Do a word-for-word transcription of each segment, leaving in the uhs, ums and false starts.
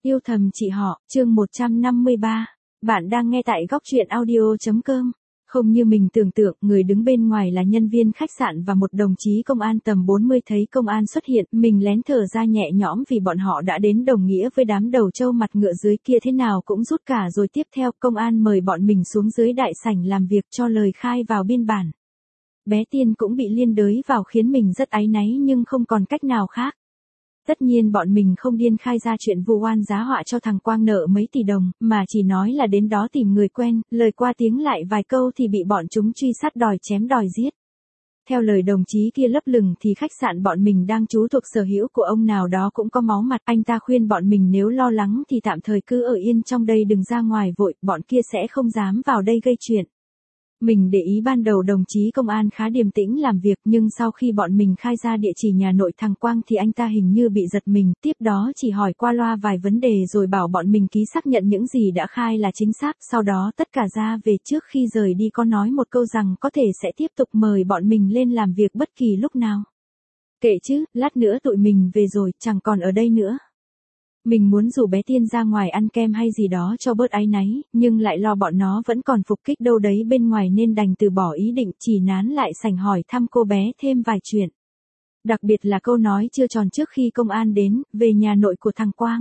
Yêu thầm chị họ, chương một trăm năm mươi ba. Bạn đang nghe tại góc truyện audio.com. Không như mình tưởng tượng, người đứng bên ngoài là nhân viên khách sạn và một đồng chí công an tầm bốn mươi. Thấy công an xuất hiện, mình lén thở ra nhẹ nhõm vì bọn họ đã đến đồng nghĩa với đám đầu trâu mặt ngựa dưới kia thế nào cũng rút cả rồi. Tiếp theo, công an mời bọn mình xuống dưới đại sảnh làm việc cho lời khai vào biên bản. Bé Tiên cũng bị liên đới vào khiến mình rất áy náy nhưng không còn cách nào khác. Tất nhiên bọn mình không điên khai ra chuyện vu oan giá họa cho thằng Quang nợ mấy tỷ đồng, mà chỉ nói là đến đó tìm người quen, lời qua tiếng lại vài câu thì bị bọn chúng truy sát đòi chém đòi giết. Theo lời đồng chí kia lấp lửng thì khách sạn bọn mình đang trú thuộc sở hữu của ông nào đó cũng có máu mặt. Anh ta khuyên bọn mình nếu lo lắng thì tạm thời cứ ở yên trong đây đừng ra ngoài vội, bọn kia sẽ không dám vào đây gây chuyện. Mình để ý ban đầu đồng chí công an khá điềm tĩnh làm việc, nhưng sau khi bọn mình khai ra địa chỉ nhà nội thằng Quang thì anh ta hình như bị giật mình, tiếp đó chỉ hỏi qua loa vài vấn đề rồi bảo bọn mình ký xác nhận những gì đã khai là chính xác, sau đó tất cả ra về. Trước khi rời đi có nói một câu rằng có thể sẽ tiếp tục mời bọn mình lên làm việc bất kỳ lúc nào. Kệ chứ, lát nữa tụi mình về rồi, chẳng còn ở đây nữa. Mình muốn rủ bé Tiên ra ngoài ăn kem hay gì đó cho bớt áy náy, nhưng lại lo bọn nó vẫn còn phục kích đâu đấy bên ngoài nên đành từ bỏ ý định, chỉ nán lại sảnh hỏi thăm cô bé thêm vài chuyện. Đặc biệt là câu nói chưa tròn trước khi công an đến, về nhà nội của thằng Quang.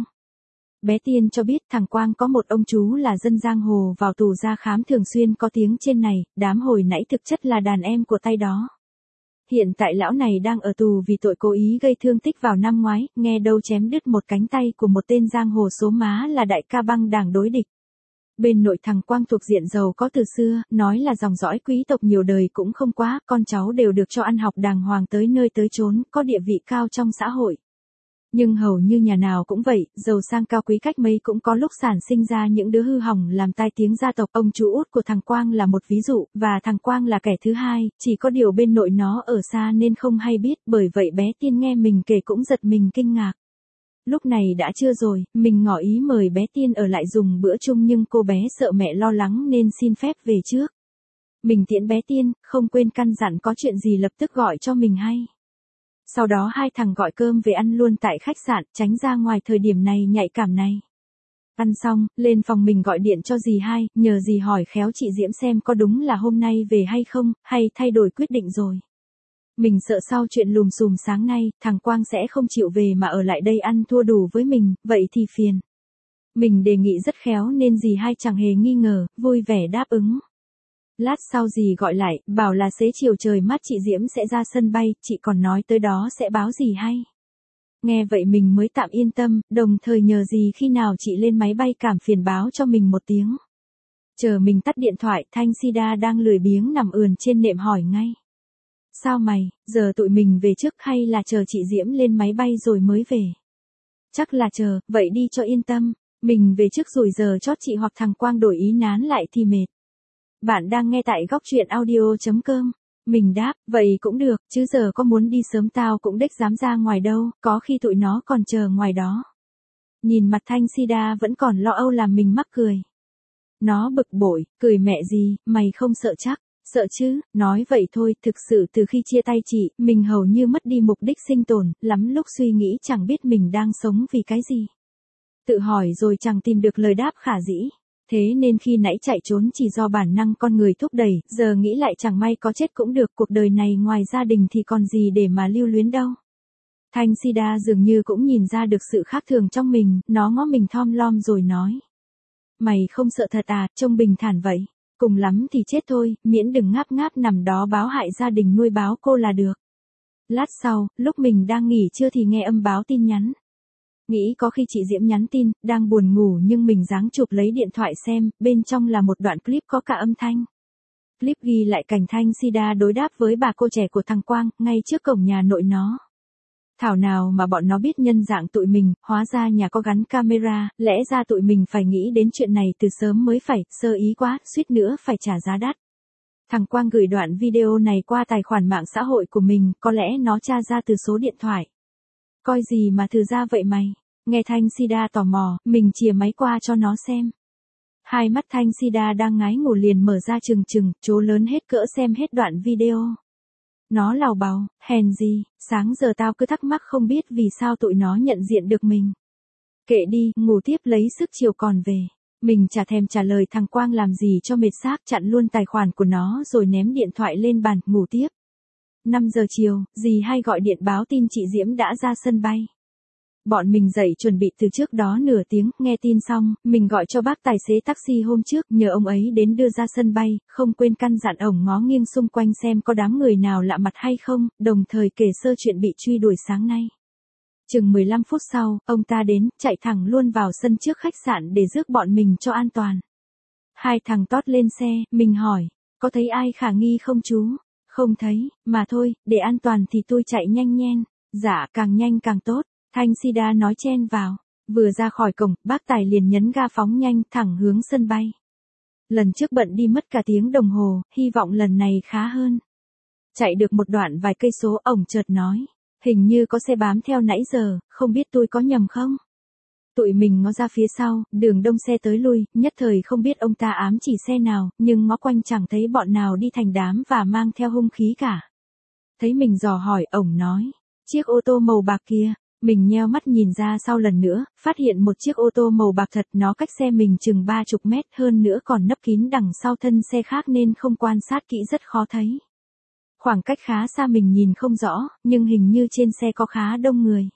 Bé Tiên cho biết thằng Quang có một ông chú là dân giang hồ vào tù ra khám thường xuyên có tiếng trên này, đám hồi nãy thực chất là đàn em của tay đó. Hiện tại lão này đang ở tù vì tội cố ý gây thương tích vào năm ngoái, nghe đâu chém đứt một cánh tay của một tên giang hồ số má là đại ca băng đảng đối địch. Bên nội thằng Quang thuộc diện giàu có từ xưa, nói là dòng dõi quý tộc nhiều đời cũng không quá, con cháu đều được cho ăn học đàng hoàng tới nơi tới chốn, có địa vị cao trong xã hội. Nhưng hầu như nhà nào cũng vậy, giàu sang cao quý cách mấy cũng có lúc sản sinh ra những đứa hư hỏng làm tai tiếng gia tộc. Ông chú út của thằng Quang là một ví dụ, và thằng Quang là kẻ thứ hai, chỉ có điều bên nội nó ở xa nên không hay biết, bởi vậy bé Tiên nghe mình kể cũng giật mình kinh ngạc. Lúc này đã trưa rồi, mình ngỏ ý mời bé Tiên ở lại dùng bữa chung nhưng cô bé sợ mẹ lo lắng nên xin phép về trước. Mình tiễn bé Tiên, không quên căn dặn có chuyện gì lập tức gọi cho mình hay. Sau đó hai thằng gọi cơm về ăn luôn tại khách sạn, tránh ra ngoài thời điểm này nhạy cảm này. Ăn xong, lên phòng mình gọi điện cho dì hai, nhờ dì hỏi khéo chị Diễm xem có đúng là hôm nay về hay không, hay thay đổi quyết định rồi. Mình sợ sau chuyện lùm xùm sáng nay, thằng Quang sẽ không chịu về mà ở lại đây ăn thua đủ với mình, vậy thì phiền. Mình đề nghị rất khéo nên dì hai chẳng hề nghi ngờ, vui vẻ đáp ứng. Lát sau dì gọi lại, bảo là xế chiều trời mát chị Diễm sẽ ra sân bay, chị còn nói tới đó sẽ báo dì hay. Nghe vậy mình mới tạm yên tâm, đồng thời nhờ dì khi nào chị lên máy bay cảm phiền báo cho mình một tiếng. Chờ mình tắt điện thoại, Thanh Sida đang lười biếng nằm ườn trên nệm hỏi ngay. Sao mày, giờ tụi mình về trước hay là chờ chị Diễm lên máy bay rồi mới về? Chắc là chờ, vậy đi cho yên tâm, mình về trước rồi giờ chót chị hoặc thằng Quang đổi ý nán lại thì mệt. Bạn đang nghe tại góc truyện audio.com. Mình đáp, vậy cũng được, chứ giờ có muốn đi sớm tao cũng đếch dám ra ngoài đâu, có khi tụi nó còn chờ ngoài đó. Nhìn mặt Thanh Sida vẫn còn lo âu làm mình mắc cười. Nó bực bội, cười mẹ gì, mày không sợ chắc, sợ chứ, nói vậy thôi, thực sự từ khi chia tay chị, mình hầu như mất đi mục đích sinh tồn, lắm lúc suy nghĩ chẳng biết mình đang sống vì cái gì. Tự hỏi rồi chẳng tìm được lời đáp khả dĩ. Thế nên khi nãy chạy trốn chỉ do bản năng con người thúc đẩy, giờ nghĩ lại chẳng may có chết cũng được, cuộc đời này ngoài gia đình thì còn gì để mà lưu luyến đâu. Thanh Sida dường như cũng nhìn ra được sự khác thường trong mình, nó ngó mình thom lom rồi nói. Mày không sợ thật à, trông bình thản vậy. Cùng lắm thì chết thôi, miễn đừng ngáp ngáp nằm đó báo hại gia đình nuôi báo cô là được. Lát sau, lúc mình đang nghỉ trưa thì nghe âm báo tin nhắn. Nghĩ có khi chị Diễm nhắn tin, đang buồn ngủ nhưng mình giáng chụp lấy điện thoại xem, bên trong là một đoạn clip có cả âm thanh. Clip ghi lại cảnh Thanh Sida đối đáp với bà cô trẻ của thằng Quang, ngay trước cổng nhà nội nó. Thảo nào mà bọn nó biết nhân dạng tụi mình, hóa ra nhà có gắn camera, lẽ ra tụi mình phải nghĩ đến chuyện này từ sớm mới phải, sơ ý quá, suýt nữa phải trả giá đắt. Thằng Quang gửi đoạn video này qua tài khoản mạng xã hội của mình, có lẽ nó tra ra từ số điện thoại. Coi gì mà thử ra vậy mày? Nghe Thanh Sida tò mò, mình chìa máy qua cho nó xem. Hai mắt Thanh Sida đang ngái ngủ liền mở ra trừng trừng, trố lớn hết cỡ xem hết đoạn video. Nó lào bào, hèn gì, sáng giờ tao cứ thắc mắc không biết vì sao tụi nó nhận diện được mình. Kệ đi, ngủ tiếp lấy sức chiều còn về. Mình chả thèm trả lời thằng Quang làm gì cho mệt xác, chặn luôn tài khoản của nó rồi ném điện thoại lên bàn, ngủ tiếp. năm giờ chiều, dì hai gọi điện báo tin chị Diễm đã ra sân bay. Bọn mình dậy chuẩn bị từ trước đó nửa tiếng, nghe tin xong, mình gọi cho bác tài xế taxi hôm trước, nhờ ông ấy đến đưa ra sân bay, không quên căn dặn ổng ngó nghiêng xung quanh xem có đám người nào lạ mặt hay không, đồng thời kể sơ chuyện bị truy đuổi sáng nay. Chừng mười lăm phút sau, ông ta đến, chạy thẳng luôn vào sân trước khách sạn để rước bọn mình cho an toàn. Hai thằng tót lên xe, mình hỏi, có thấy ai khả nghi không chú? Không thấy, mà thôi, để an toàn thì tôi chạy nhanh nhen. Dạ, càng nhanh càng tốt. Thanh Sida nói chen vào. Vừa ra khỏi cổng, bác Tài liền nhấn ga phóng nhanh thẳng hướng sân bay. Lần trước bận đi mất cả tiếng đồng hồ, hy vọng lần này khá hơn. Chạy được một đoạn vài cây số, ổng chợt nói, hình như có xe bám theo nãy giờ, không biết tôi có nhầm không? Tụi mình ngó ra phía sau, đường đông xe tới lui, nhất thời không biết ông ta ám chỉ xe nào, nhưng ngó quanh chẳng thấy bọn nào đi thành đám và mang theo hung khí cả. Thấy mình dò hỏi, ổng nói, chiếc ô tô màu bạc kia. Mình nheo mắt nhìn ra sau lần nữa, phát hiện một chiếc ô tô màu bạc thật, nó cách xe mình chừng ba chục mét, hơn nữa còn nấp kín đằng sau thân xe khác nên không quan sát kỹ rất khó thấy. Khoảng cách khá xa mình nhìn không rõ, nhưng hình như trên xe có khá đông người.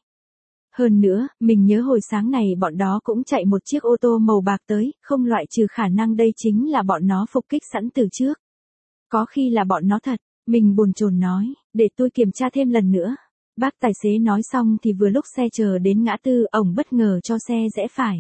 Hơn nữa, mình nhớ hồi sáng này bọn đó cũng chạy một chiếc ô tô màu bạc tới, không loại trừ khả năng đây chính là bọn nó phục kích sẵn từ trước. Có khi là bọn nó thật, mình bồn chồn nói, để tôi kiểm tra thêm lần nữa. Bác tài xế nói xong thì vừa lúc xe chờ đến ngã tư, ổng bất ngờ cho xe rẽ phải.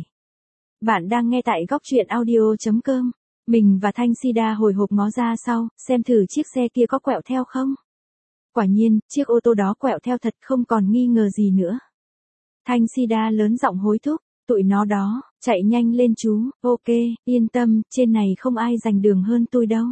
Bạn đang nghe tại góc truyện audio chấm com. Mình và Thanh Sida hồi hộp ngó ra sau, xem thử chiếc xe kia có quẹo theo không. Quả nhiên, chiếc ô tô đó quẹo theo thật, không còn nghi ngờ gì nữa. Thanh Sida lớn giọng hối thúc, tụi nó đó, chạy nhanh lên chú, ok, yên tâm, trên này không ai giành đường hơn tôi đâu.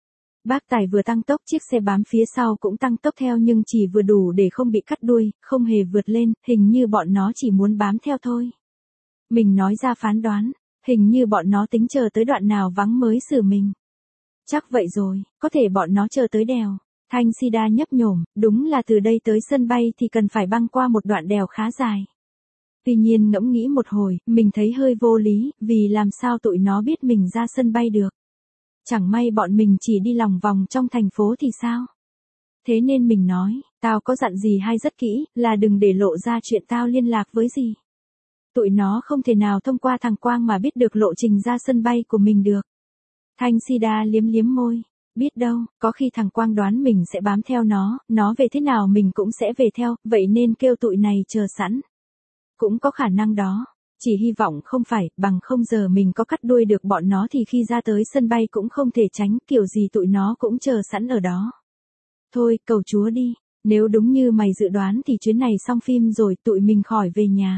Bác Tài vừa tăng tốc, chiếc xe bám phía sau cũng tăng tốc theo nhưng chỉ vừa đủ để không bị cắt đuôi, không hề vượt lên, hình như bọn nó chỉ muốn bám theo thôi. Mình nói ra phán đoán, hình như bọn nó tính chờ tới đoạn nào vắng mới xử mình. Chắc vậy rồi, có thể bọn nó chờ tới đèo. Thanh Sida nhấp nhổm, đúng là từ đây tới sân bay thì cần phải băng qua một đoạn đèo khá dài. Tuy nhiên ngẫm nghĩ một hồi, mình thấy hơi vô lý, vì làm sao tụi nó biết mình ra sân bay được. Chẳng may bọn mình chỉ đi lòng vòng trong thành phố thì sao? Thế nên mình nói, tao có dặn gì hay rất kỹ, là đừng để lộ ra chuyện tao liên lạc với gì. Tụi nó không thể nào thông qua thằng Quang mà biết được lộ trình ra sân bay của mình được. Thanh Sida liếm liếm môi, biết đâu, có khi thằng Quang đoán mình sẽ bám theo nó, nó về thế nào mình cũng sẽ về theo, vậy nên kêu tụi này chờ sẵn. Cũng có khả năng đó. Chỉ hy vọng không phải, bằng không giờ mình có cắt đuôi được bọn nó thì khi ra tới sân bay cũng không thể tránh, kiểu gì tụi nó cũng chờ sẵn ở đó. Thôi, cầu Chúa đi, nếu đúng như mày dự đoán thì chuyến này xong phim rồi, tụi mình khỏi về nhà.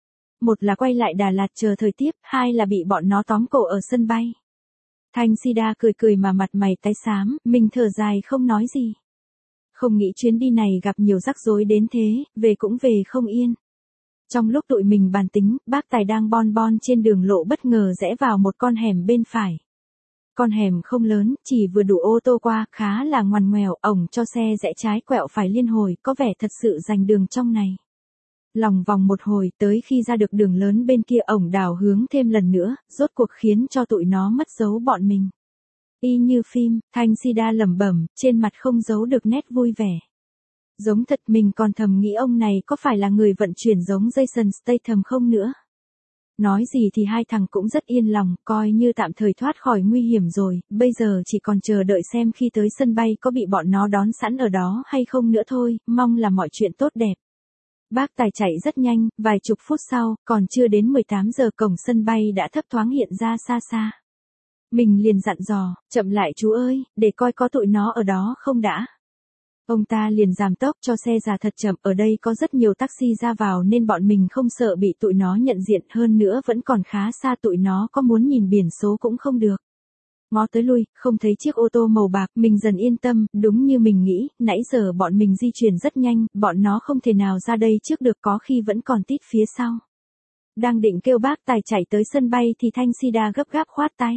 Một là quay lại Đà Lạt chờ thời tiếp, hai là bị bọn nó tóm cổ ở sân bay. Thanh Sida cười cười mà mặt mày tái xám, mình thở dài không nói gì. Không nghĩ chuyến đi này gặp nhiều rắc rối đến thế, về cũng về không yên. Trong lúc tụi mình bàn tính, bác Tài đang bon bon trên đường lộ bất ngờ rẽ vào một con hẻm bên phải. Con hẻm không lớn, chỉ vừa đủ ô tô qua, khá là ngoằn ngoèo, ổng cho xe rẽ trái quẹo phải liên hồi, có vẻ thật sự giành đường trong này. Lòng vòng một hồi, tới khi ra được đường lớn bên kia ổng đảo hướng thêm lần nữa, rốt cuộc khiến cho tụi nó mất dấu bọn mình. Y như phim, Thanh Sida lẩm bẩm, trên mặt không giấu được nét vui vẻ. Giống thật, mình còn thầm nghĩ ông này có phải là người vận chuyển giống Jason Statham không nữa. Nói gì thì hai thằng cũng rất yên lòng, coi như tạm thời thoát khỏi nguy hiểm rồi, bây giờ chỉ còn chờ đợi xem khi tới sân bay có bị bọn nó đón sẵn ở đó hay không nữa thôi, mong là mọi chuyện tốt đẹp. Bác Tài chạy rất nhanh, vài chục phút sau, còn chưa đến mười tám giờ cổng sân bay đã thấp thoáng hiện ra xa xa. Mình liền dặn dò, chậm lại chú ơi, để coi có tụi nó ở đó không đã. Ông ta liền giảm tốc cho xe ra thật chậm, ở đây có rất nhiều taxi ra vào nên bọn mình không sợ bị tụi nó nhận diện, hơn nữa vẫn còn khá xa, tụi nó có muốn nhìn biển số cũng không được. Ngó tới lui, không thấy chiếc ô tô màu bạc, mình dần yên tâm, đúng như mình nghĩ, nãy giờ bọn mình di chuyển rất nhanh, bọn nó không thể nào ra đây trước được, có khi vẫn còn tít phía sau. Đang định kêu bác Tài chạy tới sân bay thì Thanh Sida gấp gáp khoát tay.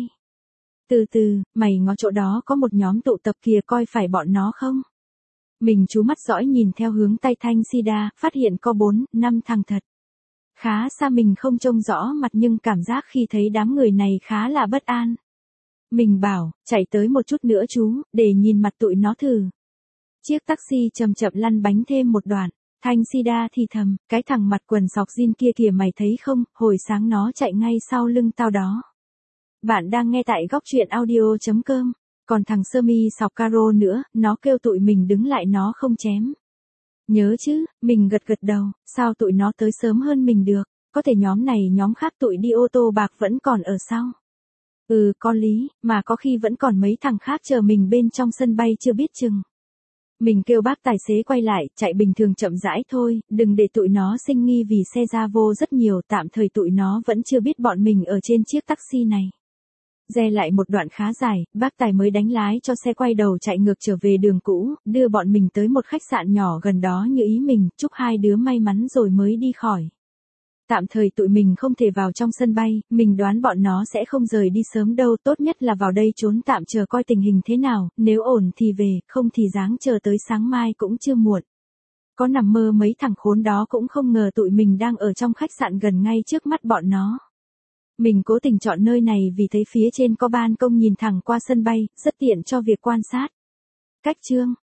Từ từ, mày ngó chỗ đó có một nhóm tụ tập kìa, coi phải bọn nó không? Mình chú mắt dõi nhìn theo hướng tay Thanh Sida, phát hiện có bốn, năm thằng thật. Khá xa mình không trông rõ mặt nhưng cảm giác khi thấy đám người này khá là bất an. Mình bảo, chạy tới một chút nữa chú, để nhìn mặt tụi nó thử. Chiếc taxi chậm chậm lăn bánh thêm một đoạn. Thanh Sida thì thầm, cái thằng mặt quần sọc jean kia kìa mày thấy không, hồi sáng nó chạy ngay sau lưng tao đó. Bạn đang nghe tại góc truyện audio chấm com. Còn thằng sơ mi sọc caro nữa, nó kêu tụi mình đứng lại nó không chém. Nhớ chứ, mình gật gật đầu, sao tụi nó tới sớm hơn mình được, có thể nhóm này nhóm khác tụi đi ô tô bạc vẫn còn ở sau. Ừ, có lý, mà có khi vẫn còn mấy thằng khác chờ mình bên trong sân bay chưa biết chừng. Mình kêu bác tài xế quay lại, chạy bình thường chậm rãi thôi, đừng để tụi nó sinh nghi vì xe ra vô rất nhiều, tạm thời tụi nó vẫn chưa biết bọn mình ở trên chiếc taxi này. Re lại một đoạn khá dài, bác tài mới đánh lái cho xe quay đầu chạy ngược trở về đường cũ, đưa bọn mình tới một khách sạn nhỏ gần đó như ý mình, chúc hai đứa may mắn rồi mới đi khỏi. Tạm thời tụi mình không thể vào trong sân bay, mình đoán bọn nó sẽ không rời đi sớm đâu, tốt nhất là vào đây trốn tạm chờ coi tình hình thế nào, nếu ổn thì về, không thì ráng chờ tới sáng mai cũng chưa muộn. Có nằm mơ mấy thằng khốn đó cũng không ngờ tụi mình đang ở trong khách sạn gần ngay trước mắt bọn nó. Mình cố tình chọn nơi này vì thấy phía trên có ban công nhìn thẳng qua sân bay, rất tiện cho việc quan sát. Cách chương